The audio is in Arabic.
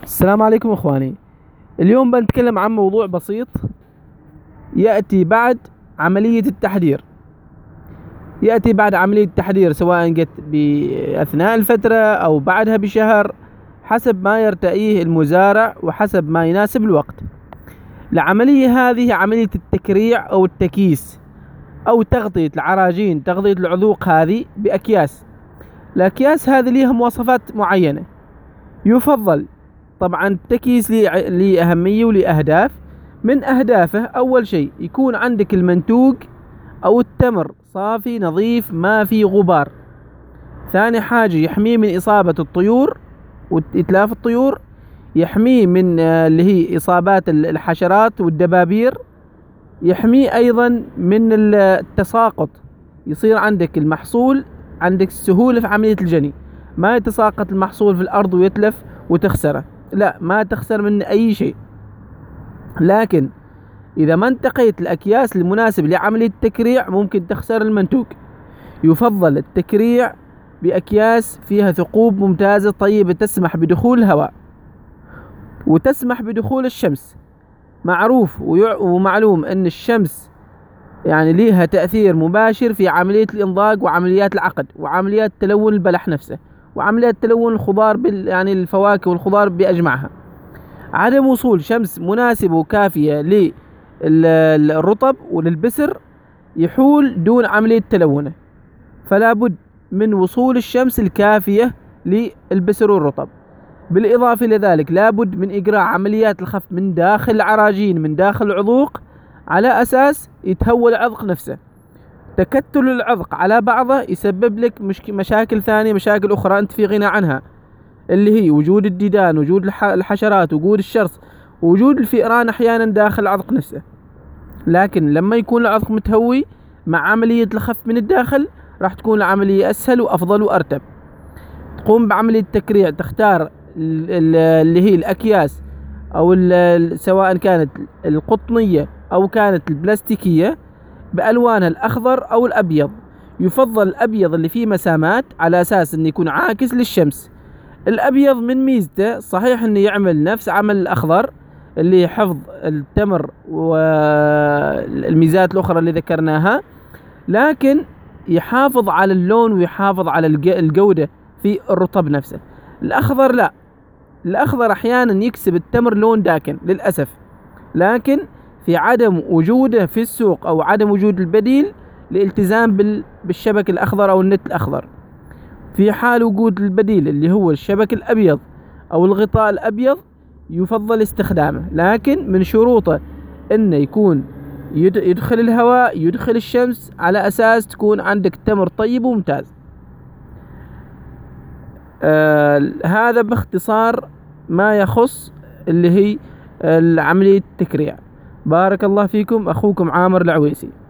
السلام عليكم اخواني. اليوم بنتكلم عن موضوع بسيط يأتي بعد عملية التحضير. سواء جت بأثناء الفترة أو بعدها بشهر، حسب ما يرتئيه المزارع وحسب ما يناسب الوقت. العملية هذه عملية التكريع أو التكييس أو تغطية العراجين، تغطية العذوق هذه بأكياس. الأكياس هذه لها مواصفات معينة. يفضل طبعا التكييس ليه أهمية وليه أهداف. من أهدافه أول شيء يكون عندك المنتوج أو التمر صافي نظيف ما في غبار. ثاني حاجة يحميه من إصابة الطيور وإتلاف الطيور، يحميه من اللي هي إصابات الحشرات والدبابير، يحميه أيضا من التساقط. يصير عندك المحصول عندك سهولة في عملية الجني، ما يتساقط المحصول في الأرض ويتلف وتخسره، لا، ما تخسر من أي شيء. لكن إذا ما انتقيت الأكياس المناسب لعملية التكريع ممكن تخسر المنتوج. يفضل التكريع بأكياس فيها ثقوب ممتازة طيبة تسمح بدخول الهواء وتسمح بدخول الشمس. معروف ومعلوم أن الشمس يعني ليها تأثير مباشر في عملية الإنضاج وعمليات العقد وعمليات تلون البلح نفسه وعمليات تلون الخضار يعني الفواكه والخضار بأجمعها. عدم وصول شمس مناسبة وكافية للرطب وللبسر يحول دون عملية تلونه، فلا بد من وصول الشمس الكافية للبسر والرطب. بالإضافة إلى ذلك لا بد من إجراء عمليات الخف من داخل العراجين، من داخل العذوق، على أساس يتهوى العذق نفسه. تكتل العذق على بعضه يسبب لك مشاكل ثانية، مشاكل أخرى أنت في غنى عنها، اللي هي وجود الديدان، وجود الحشرات، وجود الشرس، وجود الفئران أحيانا داخل العذق نفسه. لكن لما يكون العذق متهوي مع عملية الخف من الداخل راح تكون العملية أسهل وأفضل وأرتب. تقوم بعملية تكريع، تختار اللي هي الأكياس أو سواء كانت القطنية أو كانت البلاستيكية بألوانها الأخضر أو الأبيض. يفضل الأبيض اللي فيه مسامات على أساس أنه يكون عاكس للشمس. الأبيض من ميزته صحيح أنه يعمل نفس عمل الأخضر اللي حفظ التمر والميزات الأخرى اللي ذكرناها، لكن يحافظ على اللون ويحافظ على الجودة في الرطب نفسه. الأخضر لا، الأخضر أحيانا يكسب التمر لون داكن للأسف، لكن في عدم وجوده في السوق أو عدم وجود البديل لالتزام بالشبك الأخضر أو النت الأخضر. في حال وجود البديل اللي هو الشبك الأبيض أو الغطاء الأبيض يفضل استخدامه، لكن من شروطه أنه يكون يدخل الهواء يدخل الشمس على أساس تكون عندك تمر طيب وممتاز. هذا باختصار ما يخص اللي هي عملية التكريع. بارك الله فيكم، أخوكم عامر العويسي.